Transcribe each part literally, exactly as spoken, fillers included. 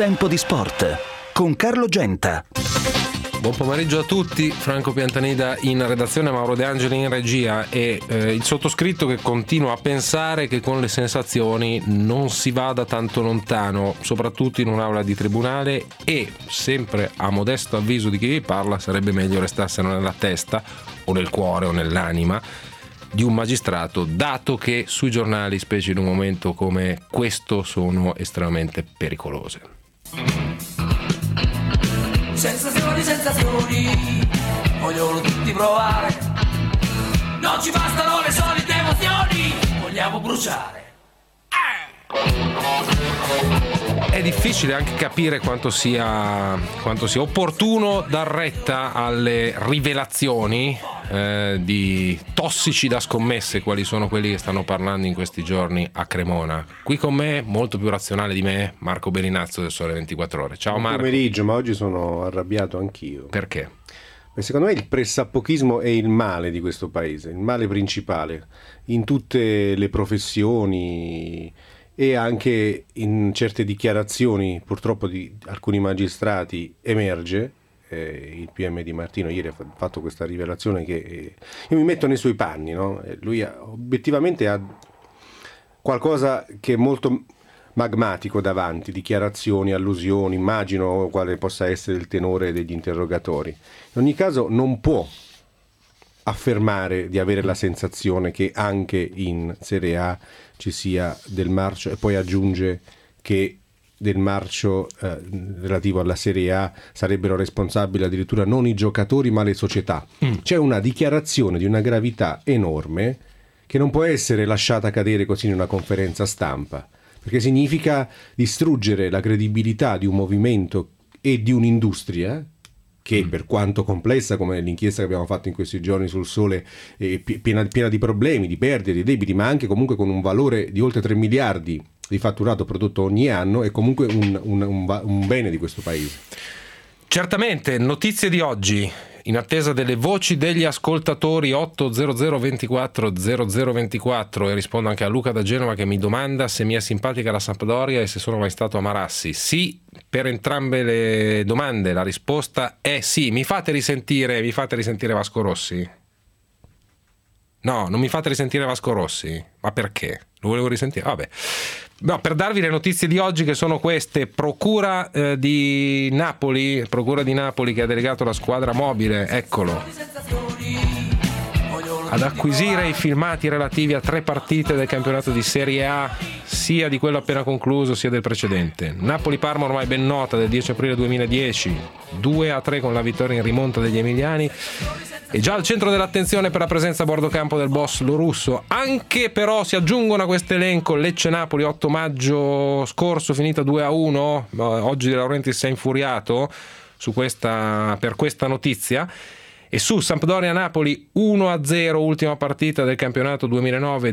Tempo di sport con Carlo Genta. Buon pomeriggio a tutti, Franco Piantanida in redazione, Mauro De Angeli in regia e eh, il sottoscritto che continua a pensare che con le sensazioni non si vada tanto lontano, soprattutto in un'aula di tribunale, e sempre a modesto avviso di chi vi parla sarebbe meglio restarsene nella testa o nel cuore o nell'anima di un magistrato, dato che sui giornali, specie in un momento come questo, sono estremamente pericolose. Sensazioni, sensazioni, vogliono tutti provare. Non ci bastano le solite emozioni, vogliamo bruciare. È difficile anche capire quanto sia, quanto sia opportuno dar retta alle rivelazioni eh, di tossici da scommesse, quali sono quelli che stanno parlando in questi giorni a Cremona. Qui con me, molto più razionale di me, Marco Bellinazzo del Sole ventiquattro Ore. Ciao Marco. Buon pomeriggio, ma oggi sono arrabbiato anch'io. Perché? Perché secondo me il pressappochismo è il male di questo paese, il male principale, in tutte le professioni e anche in certe dichiarazioni purtroppo di alcuni magistrati emerge. Eh, il P M Di Martino ieri ha fatto questa rivelazione che eh, io mi metto nei suoi panni, no? Lui ha, obiettivamente ha qualcosa che è molto magmatico davanti, dichiarazioni, allusioni, immagino quale possa essere il tenore degli interrogatori. In ogni caso non può affermare di avere la sensazione che anche in Serie A ci sia del marcio, e poi aggiunge che del marcio eh, relativo alla Serie A sarebbero responsabili addirittura non i giocatori ma le società. Mm. C'è una dichiarazione di una gravità enorme che non può essere lasciata cadere così in una conferenza stampa, perché significa distruggere la credibilità di un movimento e di un'industria che, per quanto complessa come l'inchiesta che abbiamo fatto in questi giorni sul Sole, è piena, piena di problemi, di perdite, di debiti, ma anche comunque con un valore di oltre tre miliardi di fatturato prodotto ogni anno, è comunque un, un, un, un bene di questo paese. Certamente, notizie di oggi, in attesa delle voci degli ascoltatori. Otto zero zero ventiquattro zero zero ventiquattro, e rispondo anche a Luca da Genova che mi domanda se mi è simpatica la Sampdoria e se sono mai stato a Marassi. Sì, per entrambe le domande la risposta è sì. Mi fate risentire, mi fate risentire Vasco Rossi? No, non mi fate risentire Vasco Rossi? Ma perché? Lo volevo risentire? Vabbè. No, per darvi le notizie di oggi, che sono queste: Procura eh, di Napoli, Procura di Napoli che ha delegato la squadra mobile, eccolo, ad acquisire i filmati relativi a tre partite del campionato di Serie A, sia di quello appena concluso sia del precedente. Napoli-Parma ormai ben nota, del dieci aprile duemiladieci, due a tre con la vittoria in rimonta degli emiliani, e già al centro dell'attenzione per la presenza a bordo campo del boss Lorusso. Anche però si aggiungono a questo elenco Lecce-Napoli otto maggio scorso, finita due a uno. Oggi De Laurentiis si è infuriato su questa, per questa notizia. E su Sampdoria-Napoli uno a zero, ultima partita del campionato duemilanove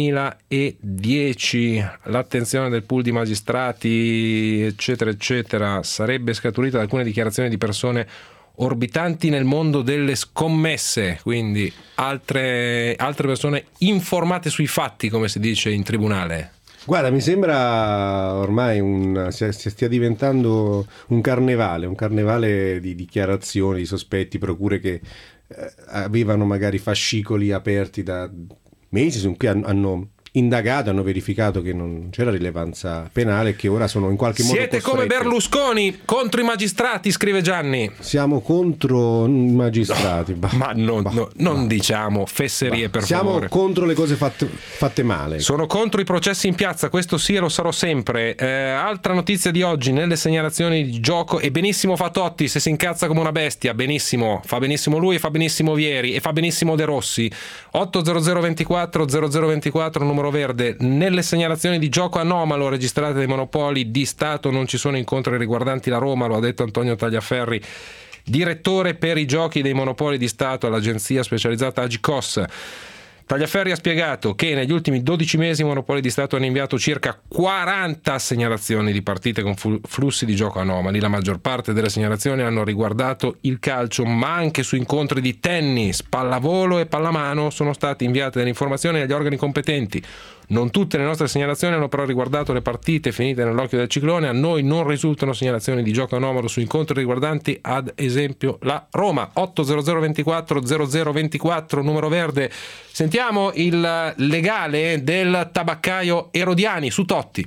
duemiladieci. L'attenzione del pool di magistrati eccetera eccetera sarebbe scaturita da alcune dichiarazioni di persone orbitanti nel mondo delle scommesse, quindi altre, altre persone informate sui fatti, come si dice in tribunale. Guarda, mi sembra ormai un, si stia diventando un carnevale, un carnevale di dichiarazioni, di sospetti, procure che eh, avevano magari fascicoli aperti da mesi, su cui hanno indagato, hanno verificato che non c'era rilevanza penale e che ora sono in qualche modo Siete costrette. Come Berlusconi contro i magistrati, scrive Gianni. Siamo contro i magistrati. No, bah, ma non, bah, no, non bah. diciamo fesserie, bah. per Siamo favore. Siamo contro le cose fatte, fatte male. Sono contro i processi in piazza, questo sì, e lo sarò sempre. Eh, altra notizia di oggi, nelle segnalazioni di gioco, e benissimo fa Totti se si incazza come una bestia, benissimo, fa benissimo lui e fa benissimo Vieri e fa benissimo De Rossi. Otto zero zero ventiquattro zero zero ventiquattro, numero verde. Nelle segnalazioni di gioco anomalo registrate dai Monopoli di Stato non ci sono incontri riguardanti la Roma, lo ha detto Antonio Tagliaferri, direttore per i giochi dei Monopoli di Stato all'agenzia specializzata Agicos. Tagliaferri ha spiegato che negli ultimi dodici mesi i Monopoli di Stato hanno inviato circa quaranta segnalazioni di partite con flussi di gioco anomali. La maggior parte delle segnalazioni hanno riguardato il calcio, ma anche su incontri di tennis, pallavolo e pallamano sono state inviate delle informazioni agli organi competenti. Non tutte le nostre segnalazioni hanno però riguardato le partite finite nell'occhio del ciclone. A noi non risultano segnalazioni di gioco anomalo su incontri riguardanti ad esempio la Roma. Otto zero zero ventiquattro zero zero ventiquattro numero verde. Sentiamo il legale del tabaccaio Erodiani su Totti.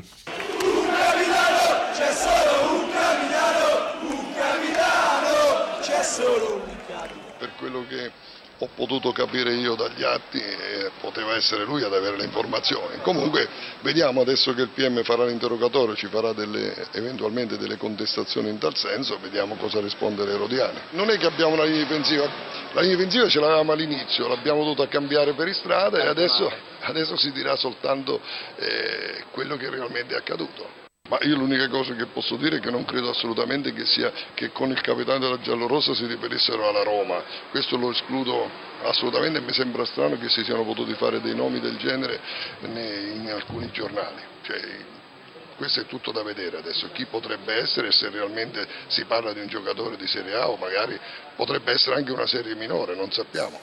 Per quello che ho potuto capire io dagli atti, eh, poteva essere lui ad avere le informazioni. Comunque vediamo adesso che il P M farà l'interrogatorio, ci farà delle, eventualmente delle contestazioni in tal senso, vediamo cosa rispondere Erodiani. Non è che abbiamo una linea difensiva, la linea difensiva ce l'avevamo all'inizio, l'abbiamo dovuta cambiare per strada e adesso, adesso si dirà soltanto eh, quello che realmente è accaduto. Ma io l'unica cosa che posso dire è che non credo assolutamente che sia che con il capitano della Giallorossa si riferissero alla Roma. Questo lo escludo assolutamente e mi sembra strano che si siano potuti fare dei nomi del genere in alcuni giornali. Cioè, questo è tutto da vedere adesso, chi potrebbe essere, se realmente si parla di un giocatore di Serie A o magari potrebbe essere anche una serie minore, non sappiamo.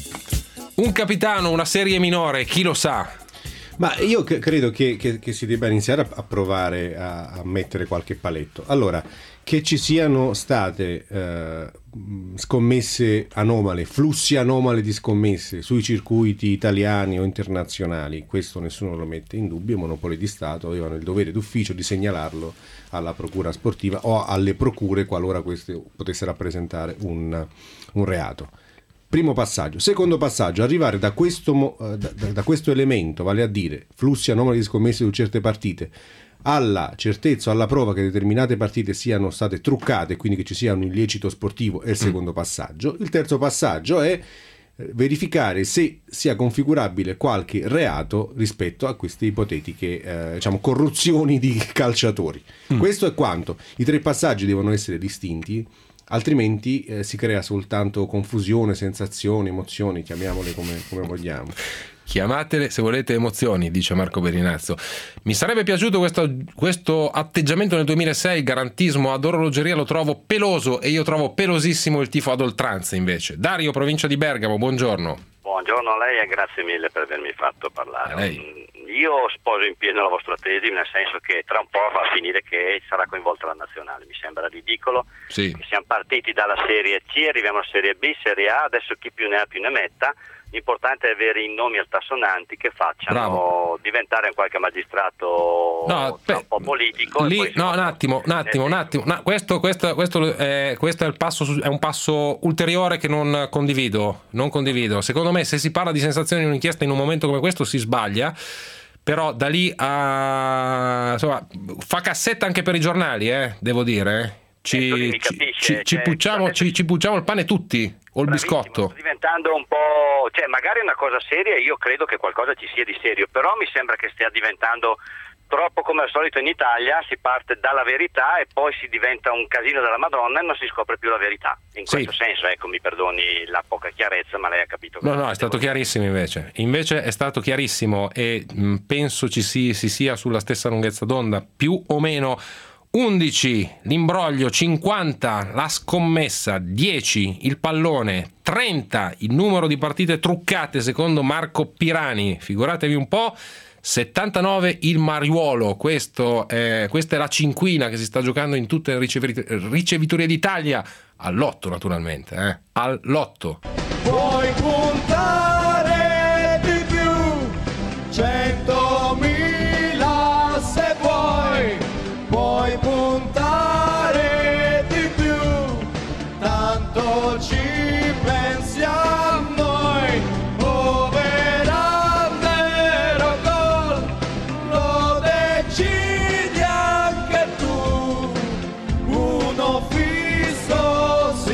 Un capitano, una serie minore, chi lo sa? Ma io c- credo che, che, che si debba iniziare a, a provare a, a mettere qualche paletto. Allora, che ci siano state eh, scommesse anomale, flussi anomali di scommesse sui circuiti italiani o internazionali, questo nessuno lo mette in dubbio. I monopoli di Stato avevano il dovere d'ufficio di segnalarlo alla procura sportiva o alle procure qualora queste potesse rappresentare un, un reato. Primo passaggio. Secondo passaggio, arrivare da questo, da, da questo elemento, vale a dire flussi anomali di scommesse su certe partite, alla certezza, alla prova che determinate partite siano state truccate, quindi che ci sia un illecito sportivo, è il secondo passaggio. Il terzo passaggio è verificare se sia configurabile qualche reato rispetto a queste ipotetiche eh, diciamo corruzioni di calciatori. Mm. Questo è quanto. I tre passaggi devono essere distinti, altrimenti eh, si crea soltanto confusione, sensazioni, emozioni, chiamiamole come, come vogliamo. Chiamatele se volete emozioni, dice Marco Berinazzo. Mi sarebbe piaciuto questo, questo atteggiamento nel duemilasei, il garantismo ad orologeria lo trovo peloso e io trovo pelosissimo il tifo ad oltranza invece. Dario, provincia di Bergamo, buongiorno. Buongiorno a lei e grazie mille per avermi fatto parlare. Io sposo in pieno la vostra tesi, nel senso che tra un po' va a finire che sarà coinvolta la nazionale. Mi sembra ridicolo sì. che siamo partiti dalla Serie C, arriviamo alla Serie B, Serie A, adesso chi più ne ha più ne metta. L'importante è avere i nomi altasonanti che facciano Bravo. diventare qualche magistrato no, un po' politico. Lì, e poi no, un attimo, un attimo, un attimo. No, questo, questo, questo, è, questo è, il passo, è un passo ulteriore che non condivido. Non condivido. Secondo me, se si parla di sensazioni in un'inchiesta in un momento come questo, si sbaglia. Però da lì a insomma, fa cassetta anche per i giornali, eh, devo dire. Ci, ci, ci, ci, pucciamo, ci, ci pucciamo il pane tutti o il biscotto. Sta diventando un po', cioè magari è una cosa seria, io credo che qualcosa ci sia di serio, però mi sembra che stia diventando troppo come al solito in Italia, si parte dalla verità e poi si diventa un casino della Madonna e non si scopre più la verità. In questo sì. senso, ecco, mi perdoni la poca chiarezza, ma lei ha capito. No, no, è stato chiarissimo invece. Invece è stato chiarissimo e mh, penso ci si, si sia sulla stessa lunghezza d'onda, più o meno. undici l'imbroglio, cinquanta la scommessa, dieci il pallone, trenta il numero di partite truccate secondo Marco Pirani, figuratevi un po', settantanove il Mariuolo. Questo è, questa è la cinquina che si sta giocando in tutte le ricevitorie d'Italia, al lotto naturalmente, eh? al lotto. Puoi puntare di più, centomila se vuoi, puoi puntare di più, tanto ci pensiamo noi, over under gol, lo decidi anche tu, uno fisso si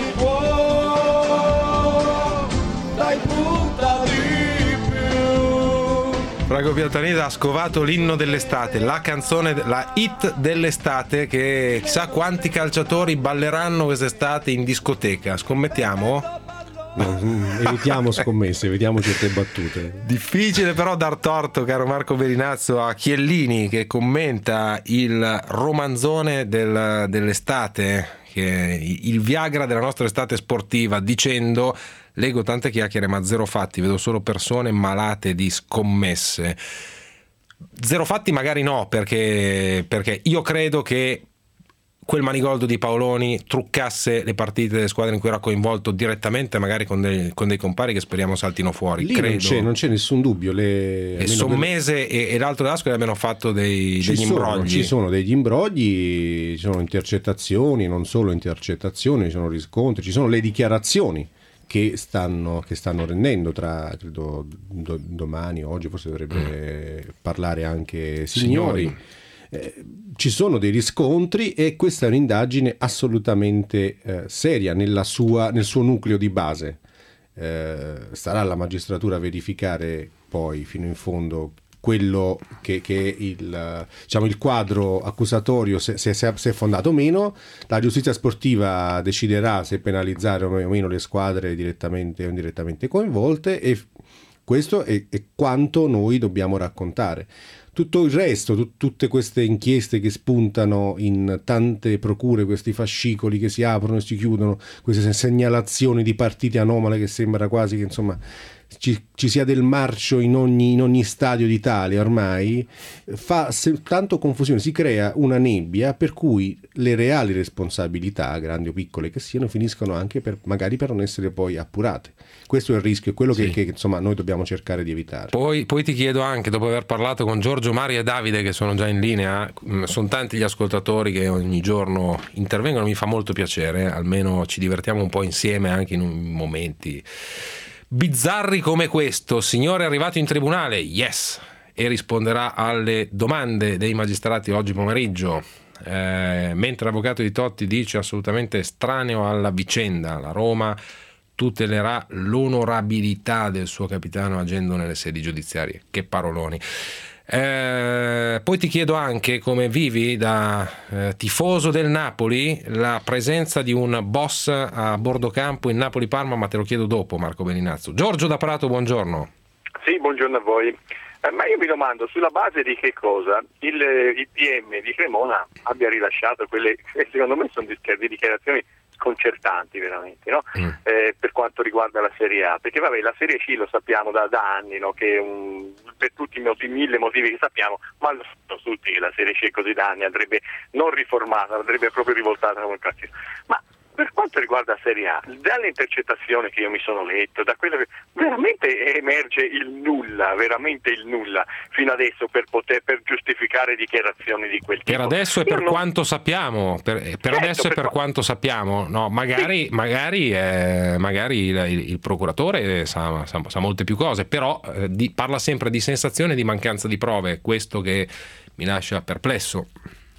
può, dai punta di più. Franco Piantanida ha scovato l'inno dell'estate, la canzone, la hit dell'estate che chissà quanti calciatori balleranno quest'estate in discoteca. Scommettiamo? No, evitiamo scommesse, evitiamo certe battute. Difficile però dar torto, caro Marco Berinazzo, a Chiellini che commenta il romanzone del, dell'estate, che è il Viagra della nostra estate sportiva, dicendo: leggo tante chiacchiere ma zero fatti, vedo solo persone malate di scommesse. Zero fatti magari no, perché, perché io credo che quel Manigoldo di Paoloni truccasse le partite delle squadre in cui era coinvolto direttamente, magari con dei, con dei compari che speriamo saltino fuori. Lì credo. Non, c'è, non c'è nessun dubbio. Le, e Sommese per... e, e l'altro d'Ascoli abbiano fatto dei, degli sono, imbrogli. Ci sono degli imbrogli, ci sono intercettazioni, non solo intercettazioni, ci sono riscontri, ci sono le dichiarazioni che stanno, che stanno rendendo tra, credo, do, domani, oggi forse dovrebbe mm. parlare anche Signori. Signori. Eh, ci sono dei riscontri e questa è un'indagine assolutamente eh, seria nella sua, nel suo nucleo di base. Eh, starà alla magistratura a verificare poi fino in fondo quello che, che è il, diciamo, il quadro accusatorio, se, se, se è fondato o meno. La giustizia sportiva deciderà se penalizzare o meno le squadre direttamente o indirettamente coinvolte, e questo è, è quanto noi dobbiamo raccontare. Tutto il resto, t- tutte queste inchieste che spuntano in tante procure, questi fascicoli che si aprono e si chiudono, queste segnalazioni di partite anomale che sembra quasi che insomma ci, ci sia del marcio in ogni, in ogni stadio d'Italia ormai, fa se, tanto confusione, si crea una nebbia per cui le reali responsabilità, grandi o piccole che siano, finiscono anche per, magari per non essere poi appurate. Questo è il rischio, è quello sì. che, che insomma noi dobbiamo cercare di evitare. Poi, poi ti chiedo anche, dopo aver parlato con Giorgio, Mario e Davide che sono già in linea, sono tanti gli ascoltatori che ogni giorno intervengono, mi fa molto piacere, almeno ci divertiamo un po' insieme anche in momenti bizzarri come questo. Signore è arrivato in tribunale, yes, e risponderà alle domande dei magistrati oggi pomeriggio. Eh, mentre l'avvocato di Totti dice assolutamente estraneo alla vicenda, la Roma tutelerà l'onorabilità del suo capitano agendo nelle sedi giudiziarie. Che paroloni. Eh, poi ti chiedo anche come vivi da eh, tifoso del Napoli la presenza di un boss a bordo campo in Napoli-Parma, ma te lo chiedo dopo, Marco Bellinazzo. Giorgio da Prato, buongiorno. Sì, buongiorno a voi. Eh, ma io mi domando sulla base di che cosa il, il P M di Cremona abbia rilasciato quelle che secondo me sono di dichiarazioni sconcertanti veramente, no? mm. eh, per quanto riguarda la Serie A, perché vabbè, la Serie C lo sappiamo da, da anni, no? Che un, per tutti i motivi, mille motivi che sappiamo, ma lo sanno tutti che la Serie C così da anni andrebbe non riformata, andrebbe proprio rivoltata come classifica. Ma per quanto riguarda la Serie A, dalle intercettazioni che io mi sono letto, da quello che veramente emerge il nulla, veramente il nulla fino adesso per poter per giustificare dichiarazioni di quel tipo. Per adesso e per non... quanto sappiamo, per, per certo, adesso per e per qua... quanto sappiamo, no, magari, sì. magari, eh, magari il, il, il procuratore sa, sa, sa molte più cose, però eh, di, parla sempre di sensazione e di mancanza di prove, questo che mi lascia perplesso.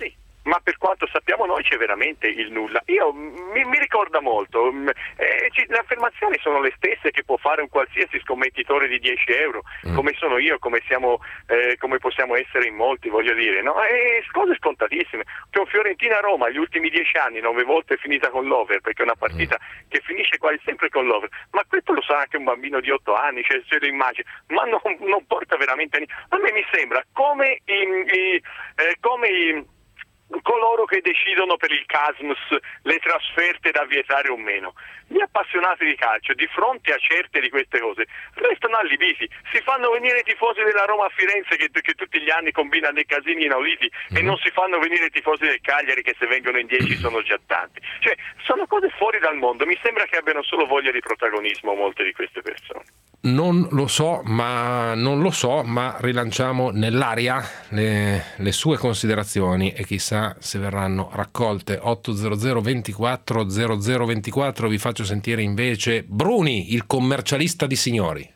Ma per quanto sappiamo noi c'è veramente il nulla. Io mi, mi ricorda molto, eh, ci, le affermazioni sono le stesse che può fare un qualsiasi scommettitore di dieci euro, mm. come sono io, come siamo, eh, come possiamo essere in molti, voglio dire, no? E cose scontatissime. Con Fiorentina-Roma gli ultimi dieci anni nove volte è finita con l'over, perché è una partita mm. che finisce quasi sempre con l'over. Ma questo lo sa anche un bambino di otto anni, cioè se lo immagini, ma non, non porta veramente a niente. A me mi sembra come i, i, eh, come i coloro che decidono per il Casmus le trasferte da vietare o meno. Gli appassionati di calcio di fronte a certe di queste cose restano allibiti, si fanno venire i tifosi della Roma a Firenze che, che tutti gli anni combinano dei casini inauditi mm-hmm. e non si fanno venire i tifosi del Cagliari che se vengono in dieci sono già tanti. Cioè sono cose fuori dal mondo, mi sembra che abbiano solo voglia di protagonismo molte di queste persone. Non lo so, ma non lo so, ma rilanciamo nell'aria le, le sue considerazioni e chissà se verranno raccolte. Otto zero zero ventiquattro zero zero ventiquattro. Vi faccio sentire invece Bruni, il commercialista di signori.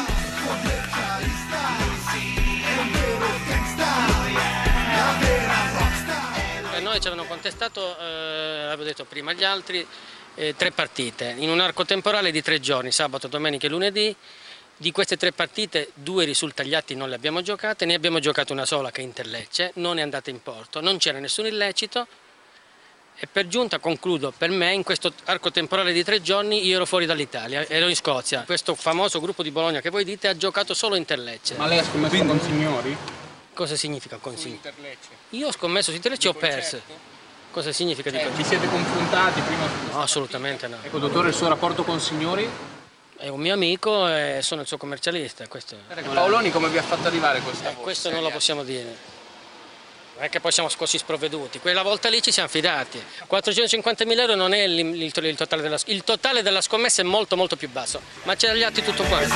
Noi ci avevano contestato, eh, avevo detto prima agli altri, Eh, tre partite in un arco temporale di tre giorni, sabato, domenica e lunedì. Di queste tre partite due risulta agli atti non le abbiamo giocate, ne abbiamo giocata una sola che è Inter-Lecce, non è andata in porto, non c'era nessun illecito e per giunta concludo, per me in questo arco temporale di tre giorni io ero fuori dall'Italia, ero in Scozia. Questo famoso gruppo di Bologna che voi dite ha giocato solo Inter-Lecce. Ma lei ha scommesso con signori? Cosa significa con signori? Inter-Lecce. Io ho scommesso su Inter-Lecce e ho perso. Certo. Cosa significa cioè, di questo? Vi siete confrontati prima? No, assolutamente no. Ecco, dottore, il suo rapporto con signori? è un mio amico e sono il suo commercialista. Questo è. Paoloni come vi ha fatto arrivare questa eh, Questo non lo possiamo dire. Non è che poi siamo così sprovveduti. Quella volta lì ci siamo fidati. quattrocentocinquantamila euro non è il, il, il, totale della, il totale della scommessa è molto molto più basso, ma c'è gli altri tutto quanto.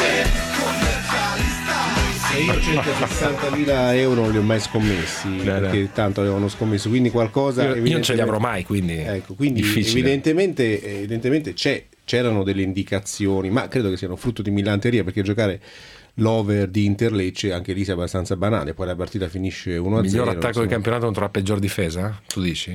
E io centosessantamila euro non li ho mai scommessi, no, perché no. tanto avevano scommesso, quindi qualcosa io, io non ce li avrò mai, quindi, ecco, quindi difficile. evidentemente, evidentemente c'è, c'erano delle indicazioni, ma credo che siano frutto di millanteria, perché giocare l'over di Inter-Lecce anche lì sia abbastanza banale, poi la partita finisce uno a zero. Miglior attacco insomma. del campionato contro la peggior difesa, tu dici?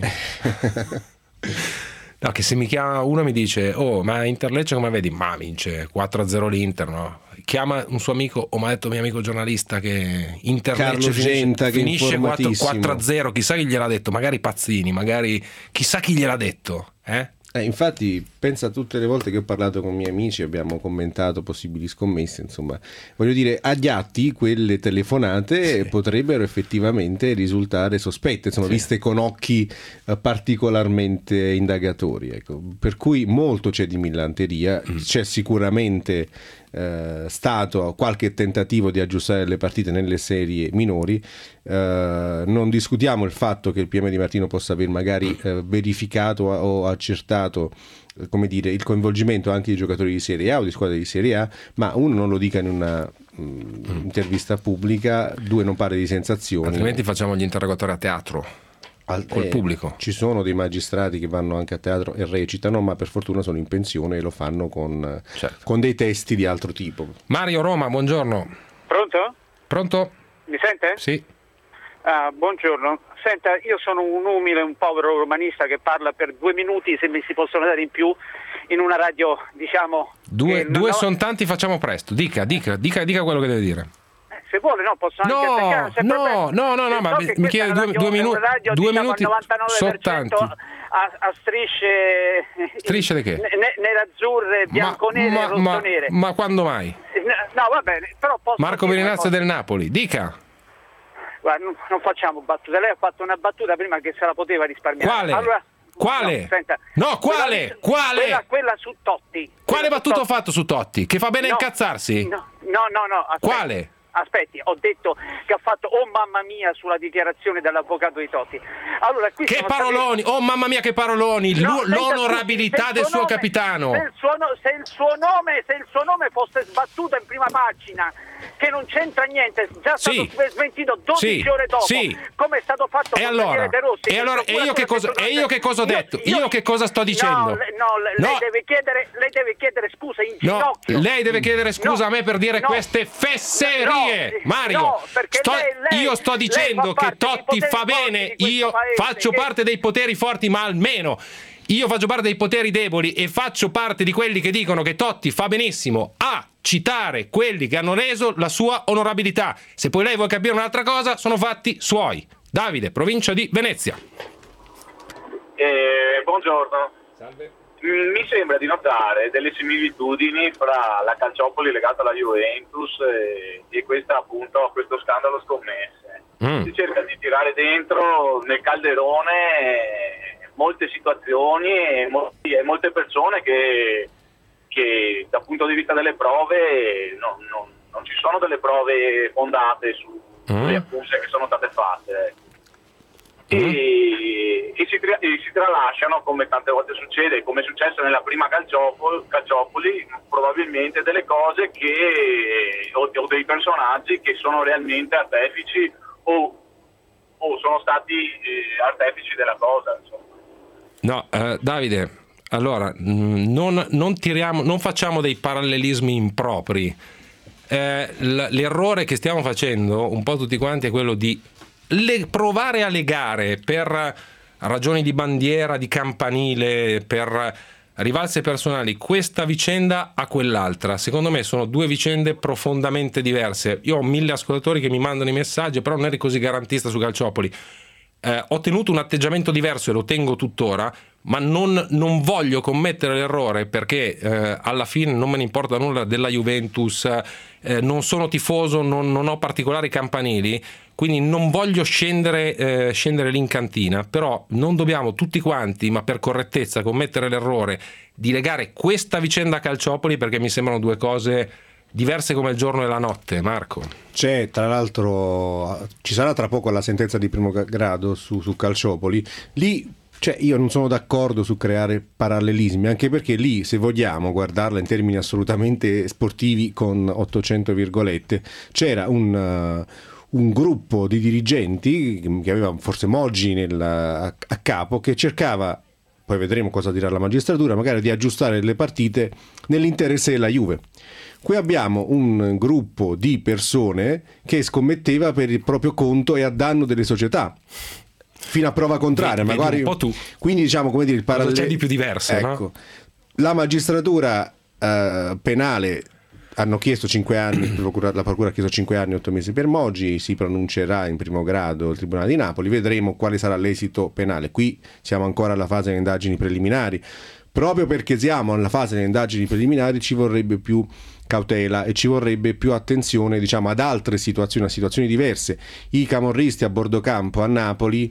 No, che se mi chiama uno e mi dice oh ma Inter-Lecce come vedi? Ma vince quattro a zero l'Inter, no? Chiama un suo amico, o mi ha detto mio amico giornalista che Inter-Lecce Genta, finisce, che finisce quattro a zero, chissà chi gliel'ha detto, magari Pazzini, magari chissà chi gliel'ha detto, eh? Eh, infatti pensa a tutte le volte che ho parlato con i miei amici, abbiamo commentato possibili scommesse, insomma voglio dire, agli atti quelle telefonate sì. potrebbero effettivamente risultare sospette, insomma sì. viste con occhi eh, particolarmente indagatori, ecco. Per cui molto c'è di millanteria, mm. c'è sicuramente eh, stato qualche tentativo di aggiustare le partite nelle serie minori. Uh, non discutiamo il fatto che il P M Di Martino possa aver magari uh, verificato o accertato uh, come dire, il coinvolgimento anche di giocatori di Serie A o di squadre di Serie A, ma uno non lo dica in una um, intervista pubblica, due non parli di sensazioni, altrimenti facciamo gli interrogatori a teatro Al, col eh, pubblico. Ci sono dei magistrati che vanno anche a teatro e recitano, ma per fortuna sono in pensione e lo fanno con, certo. con dei testi di altro tipo. Mario Roma, buongiorno. Pronto? Pronto? Mi sente? Sì. Ah, buongiorno. Senta, io sono un umile, un povero romanista che parla per due minuti, se mi si possono dare in più, in una radio, diciamo... Due, eh, due no, sono tanti, facciamo presto. Dica, dica, dica, dica quello che deve dire. Eh, se vuole, no, posso anche... No, attaccare, se no, problema. no, no, no, ma so mi chiede due, radio, due, minu- radio, due diciamo, minuti, sono tanti. A, a strisce... Strisce di che? Ne, nerazzurre, bianconere ma, e rossonere. Ma, ma quando mai? No, va bene, però posso... Marco Berinazza del Napoli, dica. Guarda, non, non facciamo battute, lei ha fatto una battuta prima che se la poteva risparmiare. Quale? Allora, quale? No, senta, no quale? Quella, quale? Quella, quella su Totti. Quale quella battuta su ho fatto su Totti? Che fa bene no, incazzarsi? No, no, no, no aspetti, quale? Aspetti, ho detto che ha fatto oh mamma mia sulla dichiarazione dell'avvocato di Totti. Allora, qui che paroloni, stati... oh mamma mia che paroloni, no, l'onorabilità del suo nome, capitano. Se il suo, no, se il suo nome, se il suo nome fosse sbattuto in prima pagina, che non c'entra niente, già sì. stato smentito dodici sì. ore dopo, sì. come è stato fatto e con allora, Daniele De Rossi. E allora, e io che cosa, e io che cosa ho detto? Io, io che cosa sto dicendo? No, le, no, le, no. Lei, deve chiedere, lei deve chiedere scusa in ginocchio. No, lei deve chiedere scusa no. a me per dire no. queste fesserie, no. Mario. No, sto, lei, lei, io sto dicendo che Totti fa bene, io faccio che... parte dei poteri forti, ma almeno io faccio parte dei poteri deboli e faccio parte di quelli che dicono che Totti fa benissimo a citare quelli che hanno reso la sua onorabilità. Se poi lei vuole capire un'altra cosa, sono fatti suoi. Davide, provincia di Venezia. Eh, buongiorno. Salve. Mi sembra di notare delle similitudini fra la Calciopoli legata alla Juventus e, e questa appunto questo scandalo scommesse. Mm. Si cerca di tirare dentro nel calderone molte situazioni e, molti, e molte persone che, che dal punto di vista delle prove non, non, non ci sono delle prove fondate su, mm. sulle accuse che sono state fatte. E, mm. e, si, e si tralasciano, come tante volte succede, come è successo nella prima Calciopoli, Calciopoli probabilmente delle cose che o, o dei personaggi che sono realmente artefici o, o sono stati eh, artefici della cosa, insomma. No, eh, Davide, allora non, non tiriamo, non facciamo dei parallelismi impropri. Eh, l'errore che stiamo facendo un po' tutti quanti è quello di le, provare a legare per ragioni di bandiera, di campanile, per rivalse personali questa vicenda a quell'altra. Secondo me sono due vicende profondamente diverse. Io ho mille ascoltatori che mi mandano i messaggi, però non eri così garantista su Calciopoli. Eh, ho tenuto un atteggiamento diverso e lo tengo tuttora, ma non, non voglio commettere l'errore perché eh, alla fine non me ne importa nulla della Juventus, eh, non sono tifoso, non, non ho particolari campanili. quindi non voglio scendere, eh, scendere lì in cantina, però non dobbiamo tutti quanti, ma per correttezza, commettere l'errore di legare questa vicenda a Calciopoli, perché mi sembrano due cose diverse come il giorno e la notte. Marco. C'è, tra l'altro, ci sarà tra poco la sentenza di primo grado su, su Calciopoli. Lì, cioè, io non sono d'accordo su creare parallelismi, anche perché lì, se vogliamo guardarla in termini assolutamente sportivi con ottocento virgolette, c'era un, uh, un gruppo di dirigenti che aveva forse Moggi nel, a, a capo, che cercava, poi vedremo cosa dirà la magistratura, magari di aggiustare le partite nell'interesse della Juve. Qui abbiamo un gruppo di persone che scommetteva per il proprio conto e a danno delle società, fino a prova contraria. Vedi, magari vedi un po' tu. Quindi diciamo, come dire, il parallelo. Cosa c'è di più diverso, ecco, no? La magistratura eh, penale hanno chiesto cinque anni, la procura ha chiesto cinque anni e otto mesi per Moggi, si pronuncerà in primo grado il Tribunale di Napoli, vedremo quale sarà l'esito penale. Qui siamo ancora alla fase delle indagini preliminari. Proprio perché siamo alla fase delle indagini preliminari ci vorrebbe più cautela e ci vorrebbe più attenzione, diciamo, ad altre situazioni, a situazioni diverse. I camorristi a bordo campo a Napoli,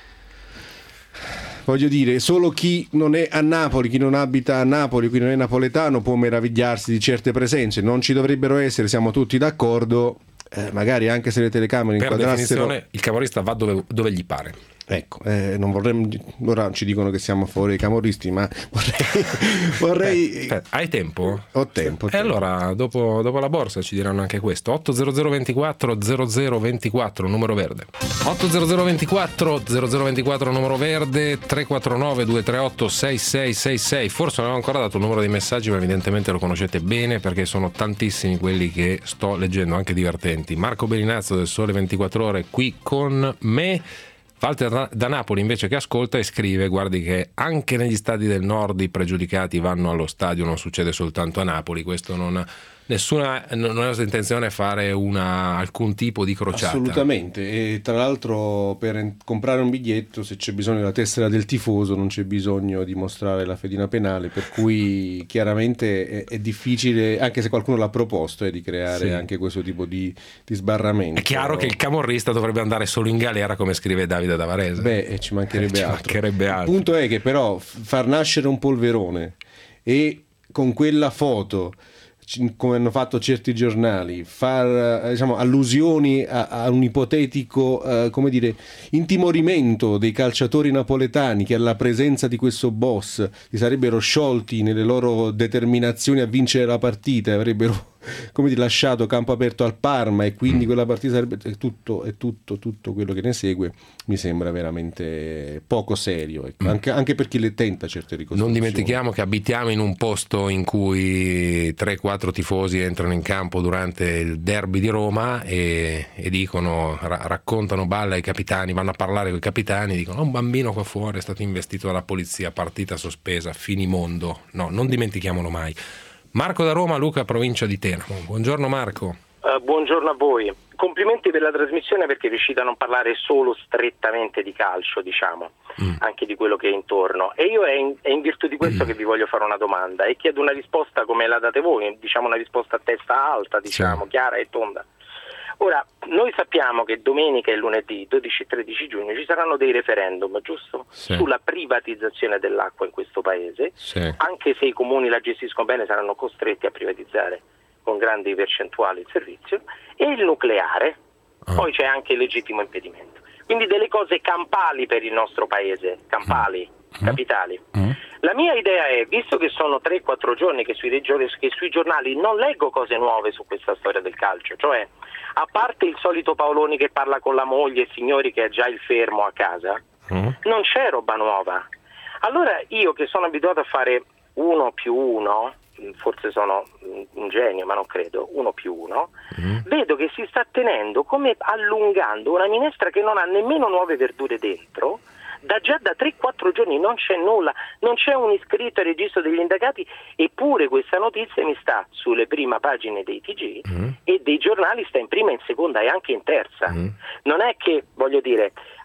voglio dire, solo chi non è a Napoli, chi non abita a Napoli, chi non è napoletano può meravigliarsi di certe presenze. Non ci dovrebbero essere, siamo tutti d'accordo, eh, magari anche se le telecamere per inquadrassero. definizione il camorrista va dove, dove gli pare. Ecco, eh, non vorremmo, ora ci dicono che siamo fuori i camorristi, ma vorrei, vorrei... Beh, aspetta, hai tempo? Ho tempo. ho E tempo. allora dopo, dopo la borsa ci diranno anche questo. otto zero zero ventiquattro zero zero ventiquattro numero verde. otto zero zero ventiquattro zero zero ventiquattro numero verde. Tre quattro nove due tre otto sei sei sei sei. Forse non ho ancora dato il numero dei messaggi, ma evidentemente lo conoscete bene perché sono tantissimi quelli che sto leggendo, anche divertenti. Marco Bellinazzo del Sole ventiquattro Ore qui con me. Walter da Napoli invece che ascolta e scrive: guardi che anche negli stadi del nord i pregiudicati vanno allo stadio, non succede soltanto a Napoli. Questo non nessuna non è intenzione fare una, alcun tipo di crociata. Assolutamente, e tra l'altro per en- comprare un biglietto, se c'è bisogno della tessera del tifoso, non c'è bisogno di mostrare la fedina penale, per cui chiaramente è, è difficile, anche se qualcuno l'ha proposto, eh, di creare sì. anche questo tipo di, di sbarramento. È chiaro che il camorrista dovrebbe andare solo in galera, come scrive Davide Davarese. Beh, ci mancherebbe, eh, ci altro. mancherebbe altro. Il punto è che però far nascere un polverone e con quella foto, come hanno fatto certi giornali, far diciamo allusioni a, a un ipotetico uh, come dire intimorimento dei calciatori napoletani che alla presenza di questo boss si sarebbero sciolti nelle loro determinazioni a vincere la partita e avrebbero come dire lasciato campo aperto al Parma, e quindi quella partita sarebbe è tutto, è tutto, tutto quello che ne segue mi sembra veramente poco serio, ecco. anche, anche per chi le tenta certe ricostruzioni. Non dimentichiamo che abitiamo in un posto in cui tre quattro tifosi entrano in campo durante il derby di Roma e, e dicono, ra- raccontano balle ai capitani, vanno a parlare con i capitani, dicono un bambino qua fuori è stato investito dalla polizia, partita sospesa, finimondo. No, non dimentichiamolo mai. Marco da Roma, Luca, provincia di Teramo. Buongiorno Marco. Uh, buongiorno a voi. Complimenti per la trasmissione perché riuscite a non parlare solo strettamente di calcio, diciamo, mm. anche di quello che è intorno. E io è in, è in virtù di questo mm. che vi voglio fare una domanda e chiedo una risposta come la date voi, diciamo una risposta a testa alta, diciamo, sì. chiara e tonda. Ora, noi sappiamo che domenica e lunedì dodici e tredici giugno ci saranno dei referendum, giusto? Sì. Sulla privatizzazione dell'acqua in questo paese, sì. anche se i comuni la gestiscono bene saranno costretti a privatizzare con grandi percentuali il servizio, e il nucleare, oh. poi c'è anche il legittimo impedimento. Quindi delle cose campali per il nostro paese, campali, mm. capitali. Mm. La mia idea è, visto che sono tre quattro giorni che sui, che sui giornali non leggo cose nuove su questa storia del calcio, cioè a parte il solito Paoloni che parla con la moglie e signori che ha già il fermo a casa, mm. non c'è roba nuova. Allora io che sono abituato a fare uno più uno, forse sono un genio ma non credo, uno più uno, mm. vedo che si sta tenendo come allungando una minestra che non ha nemmeno nuove verdure dentro. Da già da tre quattro giorni non c'è nulla, non c'è un iscritto al registro degli indagati, eppure questa notizia mi sta sulle prime pagine dei T G mm. e dei giornali, sta in prima, in seconda e anche in terza. Mm. Non è che, voglio dire,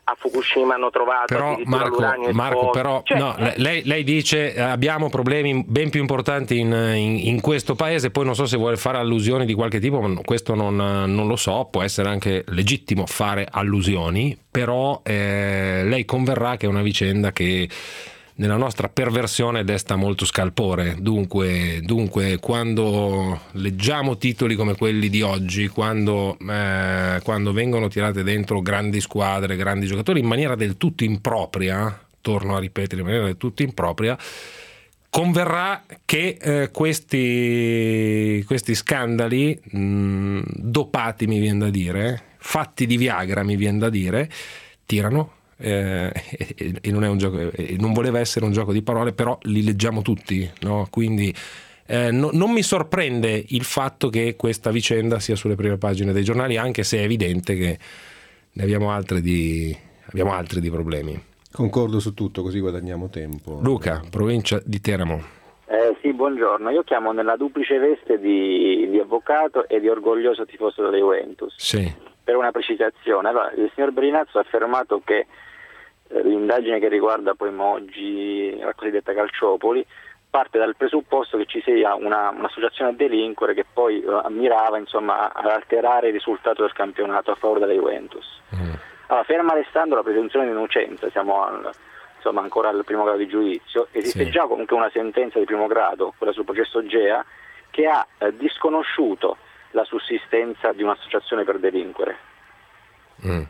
a Fukushima hanno trovato però Marco, Marco però cioè, no, lei, lei dice abbiamo problemi ben più importanti in, in, in questo paese, poi non so se vuole fare allusioni di qualche tipo, ma questo non, non lo so, può essere anche legittimo fare allusioni, però eh, lei converrà che è una vicenda che nella nostra perversione desta molto scalpore. Dunque, dunque quando leggiamo titoli come quelli di oggi, quando, eh, quando vengono tirate dentro grandi squadre, grandi giocatori in maniera del tutto impropria, torno a ripetere, in maniera del tutto impropria, converrà che eh, questi, questi scandali mh, dopati, mi viene da dire, fatti di Viagra, mi viene da dire, tirano. Eh, e, e non è un gioco, e non voleva essere un gioco di parole, però li leggiamo tutti, no? Quindi eh, no, non mi sorprende il fatto che questa vicenda sia sulle prime pagine dei giornali, anche se è evidente che ne abbiamo altri di, abbiamo altri di problemi. Concordo su tutto, così guadagniamo tempo. Luca, provincia di Teramo. Eh, sì, buongiorno, io chiamo nella duplice veste di, di avvocato e di orgoglioso tifoso della Juventus. Sì. Per una precisazione, allora, il signor Berinazzo ha affermato che l'indagine che riguarda poi Moggi, la cosiddetta Calciopoli, parte dal presupposto che ci sia una, un'associazione a delinquere che poi uh, mirava insomma ad alterare il risultato del campionato a favore della Juventus. Mm. Allora, ferma restando la presunzione di innocenza, siamo al, insomma ancora al primo grado di giudizio, esiste sì. già comunque una sentenza di primo grado, quella sul processo Gea, che ha eh, disconosciuto la sussistenza di un'associazione per delinquere. Mm.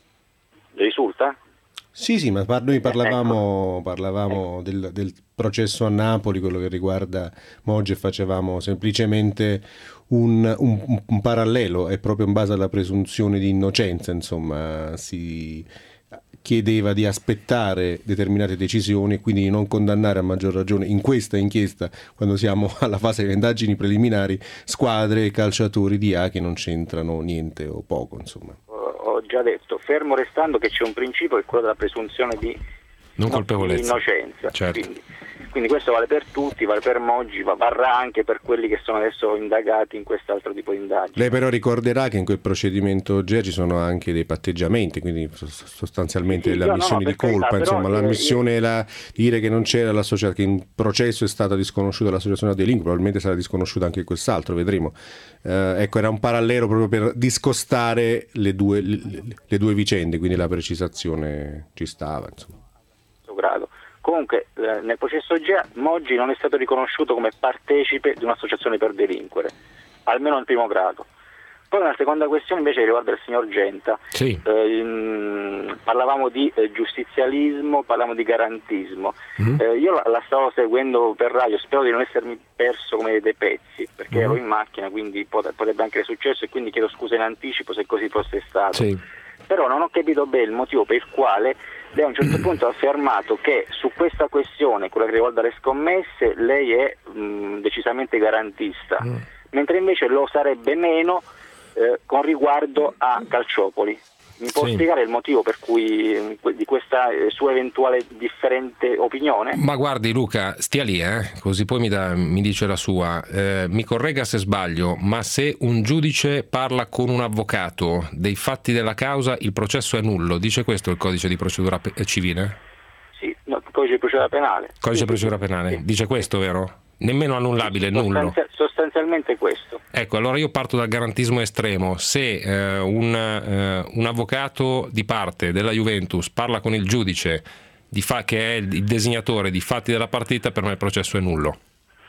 Risulta? Sì, sì, ma noi parlavamo, parlavamo del, del processo a Napoli, quello che riguarda Moggi, e facevamo semplicemente un, un, un parallelo, è proprio in base alla presunzione di innocenza, insomma, si chiedeva di aspettare determinate decisioni e quindi di non condannare a maggior ragione in questa inchiesta, quando siamo alla fase delle indagini preliminari, squadre e calciatori di A che non c'entrano niente o poco, insomma. Ho già detto, fermo restando che c'è un principio che è quello della presunzione di non colpevolezza, di innocenza, certo. quindi, quindi questo vale per tutti, vale per Moggi, varrà anche per quelli che sono adesso indagati in quest'altro tipo di indagine. Lei però ricorderà che in quel procedimento G E A ci sono anche dei patteggiamenti, quindi sostanzialmente sì, le ammissioni no, no, di colpa, carità, insomma però, l'ammissione è la, dire che non c'era l'associazione, che in processo è stata disconosciuta l'associazione a delinquere, probabilmente sarà disconosciuta anche quest'altro, vedremo. Eh, ecco, era un parallelo proprio per discostare le due, le, le due vicende, quindi la precisazione ci stava, insomma. Grado. Comunque eh, nel processo Gea Moggi non è stato riconosciuto come partecipe di un'associazione per delinquere, almeno nel primo grado. Poi una seconda questione invece riguarda il signor Genta. Sì. Eh, in, parlavamo di eh, giustizialismo, parlavamo di garantismo. Mm-hmm. Eh, io la, la stavo seguendo per radio, spero di non essermi perso come dei pezzi, perché mm-hmm. ero in macchina, quindi pot- potrebbe anche essere successo e quindi chiedo scusa in anticipo se così fosse stato. Sì. Però non ho capito bene il motivo per il quale lei a un certo punto ha affermato che su questa questione, quella che riguarda le scommesse, lei è mh, decisamente garantista, mm. mentre invece lo sarebbe meno eh, con riguardo a Calciopoli. Mi può sì. spiegare il motivo per cui di questa sua eventuale differente opinione? Ma guardi Luca, stia lì, eh? Così poi mi, da, mi dice la sua. Eh, mi corregga se sbaglio, ma se un giudice parla con un avvocato dei fatti della causa, il processo è nullo. Dice questo il codice di procedura pe- civile? Sì, no, il codice di procedura penale. Codice di sì, procedura penale, sì. Dice questo, vero? Nemmeno annullabile, Sostanzia- nullo. Sostanzialmente questo. Ecco, allora io parto dal garantismo estremo. Se eh, un, eh, un avvocato di parte della Juventus parla con il giudice di fa- che è il designatore di fatti della partita, per me il processo è nullo.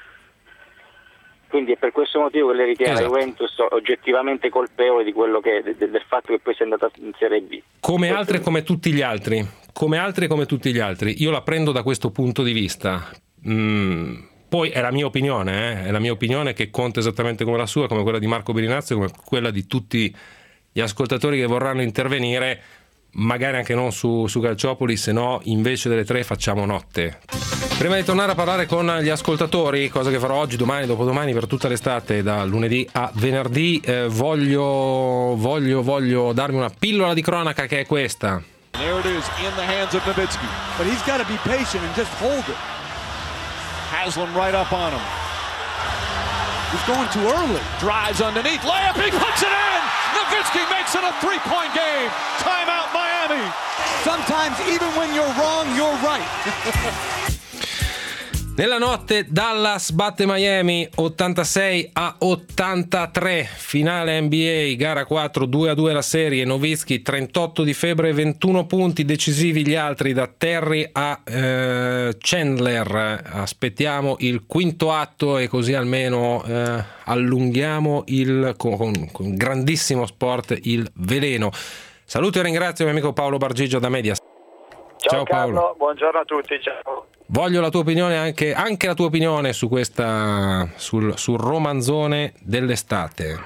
Quindi è per questo motivo che lei ritiene esatto. la Juventus oggettivamente colpevole di quello che de- del fatto che poi sia andata in Serie B. Come altri e come tutti gli altri. Come altri e come tutti gli altri. Io la prendo da questo punto di vista. Mm. Poi è la mia opinione, eh? È la mia opinione che conta esattamente come la sua, come quella di Marco Berinazzo, come quella di tutti gli ascoltatori che vorranno intervenire, magari anche non su, su Calciopoli, se no invece delle tre facciamo notte. Prima di tornare a parlare con gli ascoltatori, cosa che farò oggi, domani, dopodomani, per tutta l'estate, da lunedì a venerdì, eh, voglio, voglio, voglio darmi una pillola di cronaca che è questa. There it is in the hands of Nowitzki, but he's got to be patient and just hold it. Haslam right up on him. He's going too early. Drives underneath. Layup. He puts it in. Nowitzki makes it a three-point game. Timeout Miami. Miami. Sometimes even when you're wrong, you're right. Nella notte Dallas batte Miami ottantasei a ottantatré, finale N B A, gara quattro, due a due la serie. Nowitzki trentotto di febbre, ventuno punti, decisivi gli altri da Terry a eh, Chandler. Aspettiamo il quinto atto e così almeno eh, allunghiamo il con, con, con grandissimo sport il veleno. Saluto e ringrazio il mio amico Paolo Bargigio da Medias. Ciao, Ciao Paolo. Carlo, buongiorno a tutti, ciao. Voglio la tua opinione, anche, anche la tua opinione su questa sul, sul romanzone dell'estate.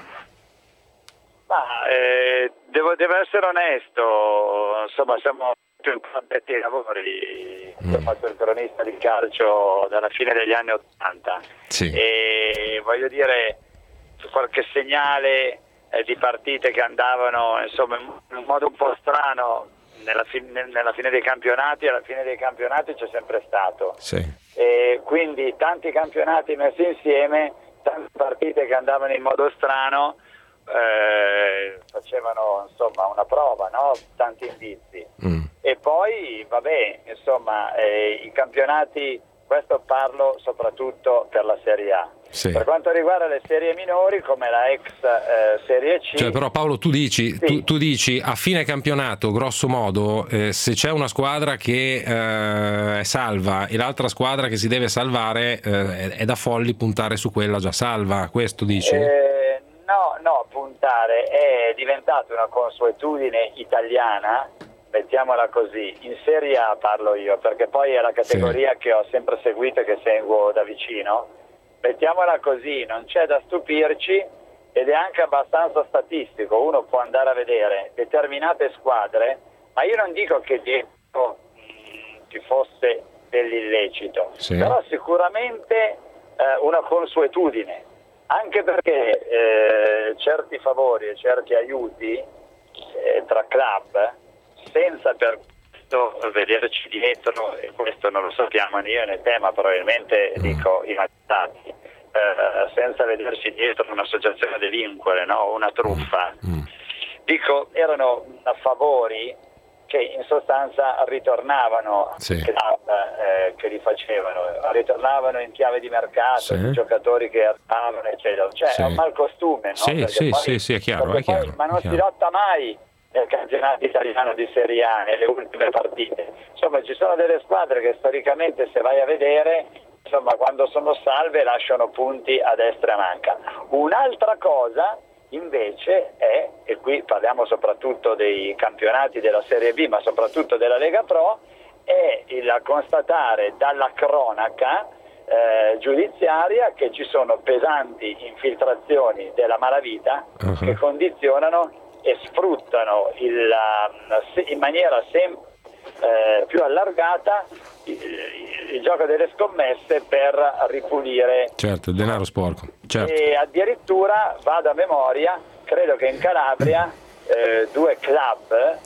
Ma eh, devo, devo essere onesto, insomma siamo più addetti ai lavori, mm. sono stato il cronista di calcio dalla fine degli anni Ottanta sì. E voglio dire qualche segnale eh, di partite che andavano insomma in un modo un po' strano. Nella, fi- nella fine dei campionati, alla fine dei campionati c'è sempre stato. Sì. E quindi tanti campionati messi insieme, tante partite che andavano in modo strano, eh, facevano insomma una prova, no? Tanti indizi. Mm. E poi vabbè, insomma, eh, i campionati, questo parlo soprattutto per la Serie A. Sì. Per quanto riguarda le serie minori, come la ex eh, Serie C, cioè, però Paolo tu dici, sì. tu, tu dici a fine campionato grosso modo eh, se c'è una squadra che eh, è salva e l'altra squadra che si deve salvare eh, è, è da folli puntare su quella già salva, questo dici? Eh, no, no, puntare è diventata una consuetudine italiana, mettiamola così, in Serie A parlo io, perché poi è la categoria sì. che ho sempre seguito e che seguo da vicino. Mettiamola così, non c'è da stupirci ed è anche abbastanza statistico, uno può andare a vedere determinate squadre, ma io non dico che dietro mh, ci fosse dell'illecito, sì. però sicuramente eh, una consuetudine, anche perché eh, certi favori e certi aiuti eh, tra club, senza per vederci dietro, e questo non lo sappiamo né io né te, ma probabilmente mm. dico i magistrati, eh, senza vederci dietro un'associazione a delinquere, no? Una truffa, mm. dico erano favori che in sostanza ritornavano sì. club, eh, che li facevano, ritornavano in chiave di mercato, sì. i giocatori che arrivavano eccetera, cioè sì. è un malcostume, no? Sì, sì, poi, sì, sì, è chiaro, è chiaro, poi, ma non è si chiaro. lotta mai nel campionato italiano di Serie A nelle ultime partite, insomma ci sono delle squadre che storicamente se vai a vedere insomma quando sono salve lasciano punti a destra e a manca. Un'altra cosa invece è, e qui parliamo soprattutto dei campionati della Serie B ma soprattutto della Lega Pro, è il constatare dalla cronaca eh, giudiziaria che ci sono pesanti infiltrazioni della malavita uh-huh. che condizionano e sfruttano il, in maniera sempre eh, più allargata il, il gioco delle scommesse per ripulire certo il denaro sporco, certo. E addirittura vado a memoria, credo che in Calabria eh, due club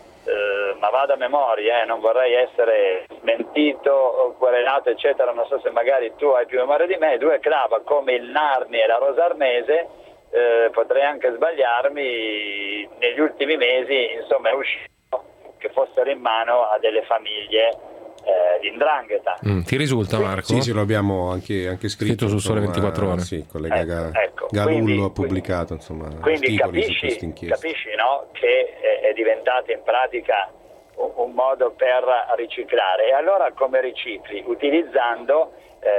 eh, ma vado a memoria, eh, non vorrei essere smentito o querelato eccetera, non so se magari tu hai più memoria di me, due club come il Narni e la Rosarnese, eh, potrei anche sbagliarmi, negli ultimi mesi insomma è uscito che fossero in mano a delle famiglie eh, di 'ndrangheta. Mm, ti risulta Marco? Sì, sì, lo abbiamo anche, anche scritto, scritto su Sole ventiquattro Ore. Sì, il collega ecco, ecco. Galullo quindi, ha pubblicato insomma quindi articoli capisci, su questa inchiesta. capisci no? che è, è diventato in pratica un, un modo per riciclare. E allora come ricicli? Utilizzando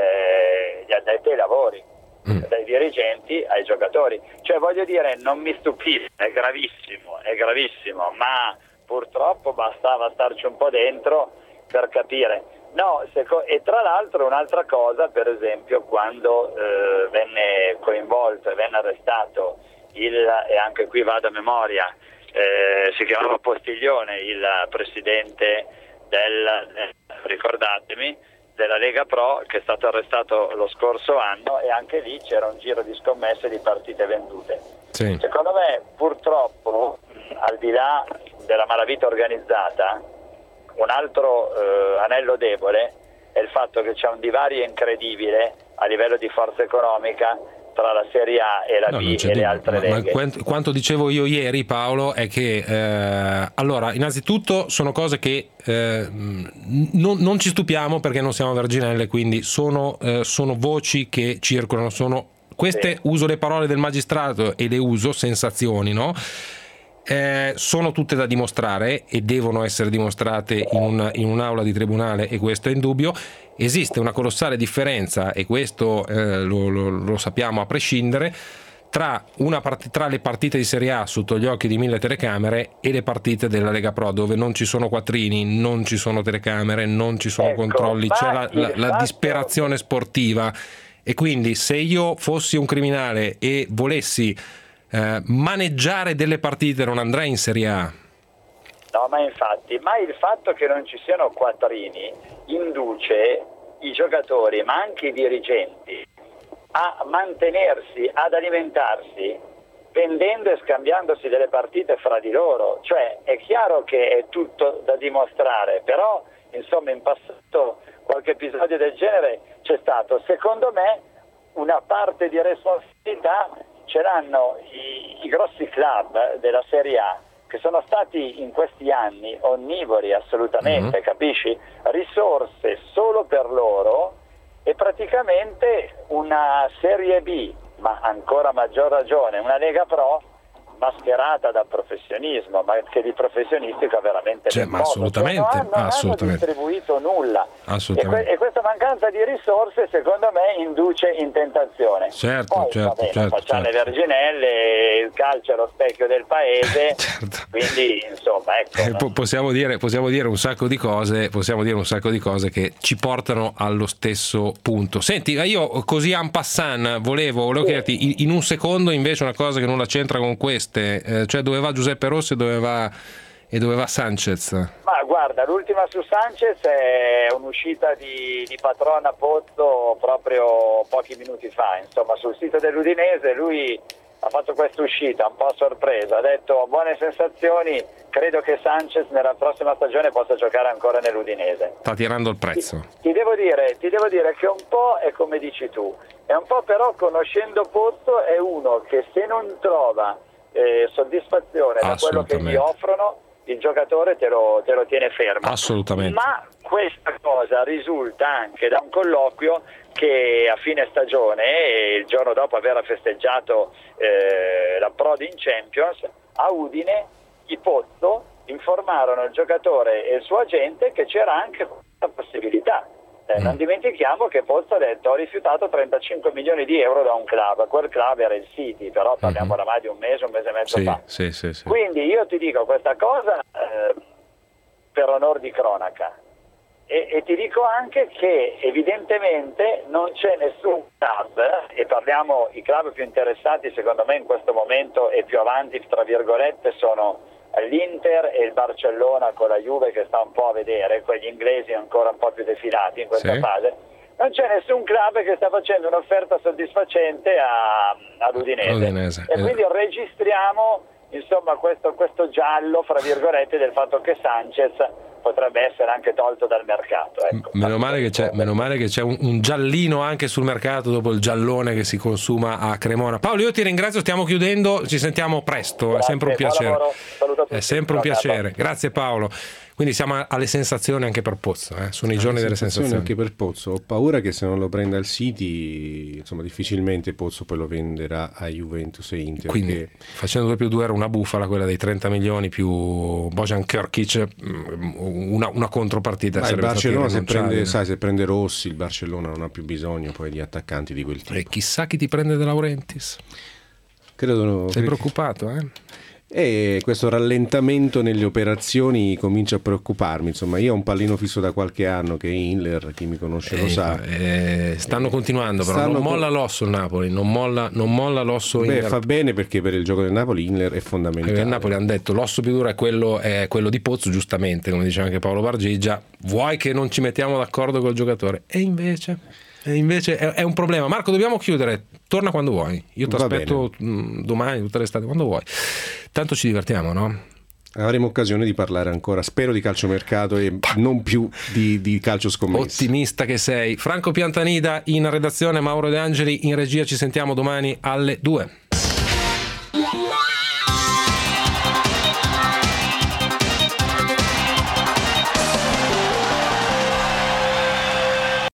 eh, gli addetti ai lavori, mm. dai dirigenti ai giocatori. Cioè voglio dire, non mi stupisce, è gravissimo, è gravissimo, ma purtroppo bastava starci un po' dentro per capire. No, seco- e tra l'altro un'altra cosa, per esempio, quando eh, venne coinvolto e venne arrestato il, e anche qui vado a memoria, eh, si chiamava Postiglione, il presidente del, eh, ricordatemi, della Lega Pro, che è stato arrestato lo scorso anno, e anche lì c'era un giro di scommesse di partite vendute. Sì. Secondo me, purtroppo, al di là della malavita organizzata, un altro eh, anello debole è il fatto che c'è un divario incredibile a livello di forza economica tra la Serie A e la No, B non c'è e le dubbio. altre Ma, ma leghe. quanto, quanto dicevo io ieri, Paolo, è che eh, allora, innanzitutto sono cose che eh, non, non ci stupiamo perché non siamo verginelle, quindi sono, eh, sono voci che circolano, sono queste, sì. Uso le parole del magistrato e le uso, sensazioni, no? Eh, sono tutte da dimostrare e devono essere dimostrate in, una, in un'aula di tribunale, e questo è indubbio. Esiste una colossale differenza, e questo eh, lo, lo, lo sappiamo a prescindere, tra, una part- tra le partite di Serie A sotto gli occhi di mille telecamere e le partite della Lega Pro, dove non ci sono quattrini, non ci sono telecamere, non ci sono ecco, controlli, c'è la, la, la fatto... disperazione sportiva. E quindi se io fossi un criminale e volessi eh, maneggiare delle partite, non andrei in Serie A. No, ma infatti, ma il fatto che non ci siano quattrini induce i giocatori, ma anche i dirigenti, a mantenersi, ad alimentarsi, vendendo e scambiandosi delle partite fra di loro. Cioè, è chiaro che è tutto da dimostrare, però, insomma, in passato qualche episodio del genere c'è stato. Secondo me, una parte di responsabilità ce l'hanno i, i grossi club della Serie A, che sono stati in questi anni onnivori assolutamente, mm-hmm. capisci? Risorse solo per loro, e praticamente una Serie B, ma ancora maggior ragione una Lega Pro mascherata da professionismo, ma che di professionistico ha veramente cioè, ma assolutamente, cioè, non, non assolutamente. hanno distribuito nulla, assolutamente. E, que- e questa mancanza di risorse secondo me induce in tentazione. Certo, Poi, certo, vabbè, certo, facciamo certo. le verginelle, il calcio è lo specchio del paese, certo. Quindi insomma ecco. Eh, po- possiamo dire, possiamo dire un sacco di cose, possiamo dire un sacco di cose che ci portano allo stesso punto. Senti, io così en passant volevo, volevo sì. chiederti in un secondo invece una cosa che non la c'entra con questo. Eh, cioè dove va Giuseppe Rossi e dove va, e dove va Sanchez? Ma guarda, l'ultima su Sanchez è un'uscita di, di Patrona Pozzo proprio pochi minuti fa, insomma sul sito dell'Udinese lui ha fatto questa uscita un po' a sorpresa, ha detto buone sensazioni, credo che Sanchez nella prossima stagione possa giocare ancora nell'Udinese. Sta tirando il prezzo. Ti, ti, devo dire, ti devo dire che un po' è come dici tu, è un po' però conoscendo Pozzo è uno che se non trova Eh, soddisfazione da quello che gli offrono, il giocatore te lo, te lo tiene fermo. Assolutamente. Ma questa cosa risulta anche da un colloquio che a fine stagione, il giorno dopo aver festeggiato eh, la Prodi in Champions, a Udine i Pozzo informarono il giocatore e il suo agente che c'era anche questa possibilità. Eh, non dimentichiamo che Pozzo ha detto ho rifiutato trentacinque milioni di euro da un club, quel club era il City, però parliamo mm-hmm. oramai di un mese, un mese e mezzo sì, fa. Sì, sì, sì. Quindi io ti dico questa cosa eh, per onor di cronaca e, e ti dico anche che evidentemente non c'è nessun club, e parliamo i club più interessati secondo me in questo momento e più avanti tra virgolette sono l'Inter e il Barcellona con la Juve che sta un po' a vedere, quegli inglesi ancora un po' più defilati in questa sì. fase. Non c'è nessun club che sta facendo un'offerta soddisfacente a, all'Udinese. Udinese. E quindi registriamo insomma questo, questo giallo fra virgolette del fatto che Sanchez potrebbe essere anche tolto dal mercato. Ecco. Meno male che c'è, meno male che c'è un, un giallino anche sul mercato dopo il giallone che si consuma a Cremona. Paolo, io ti ringrazio, stiamo chiudendo, ci sentiamo presto. Grazie, è sempre un piacere. È sempre un piacere. Grazie Paolo. Quindi siamo alle sensazioni anche per Pozzo, eh? Sono i giorni delle sensazioni anche per Pozzo. Ho paura che se non lo prenda il City, insomma, difficilmente Pozzo poi lo venderà a Juventus e Inter. Quindi che... facendo due più due era una bufala quella dei trenta milioni più Bojan Krkić, una, una contropartita. Ma il Barcellona se prende, sai, se prende Rossi, il Barcellona non ha più bisogno poi di attaccanti di quel tipo. E chissà chi ti prende De Laurentiis. Credo, sei preoccupato, eh? E questo rallentamento nelle operazioni comincia a preoccuparmi. Insomma, io ho un pallino fisso da qualche anno che è Inler, chi mi conosce lo eh, sa. Eh, stanno continuando, però stanno non molla l'osso il Napoli, non molla, non molla l'osso. Beh, Inler. Fa bene perché per il gioco del Napoli Inler è fondamentale. Perché il Napoli hanno detto l'osso più duro è quello, è quello di Pozzo, giustamente, come diceva anche Paolo Bargigia. Vuoi che non ci mettiamo d'accordo col giocatore? E invece... E invece è, è un problema. Marco, dobbiamo chiudere. Torna quando vuoi. Io ti aspetto domani, tutta l'estate, quando vuoi. Tanto ci divertiamo, no? Avremo occasione di parlare ancora, spero, di calciomercato e non più di, di calcio scommesso. Ottimista che sei. Franco Piantanida in redazione, Mauro De Angeli in regia. Ci sentiamo domani alle due.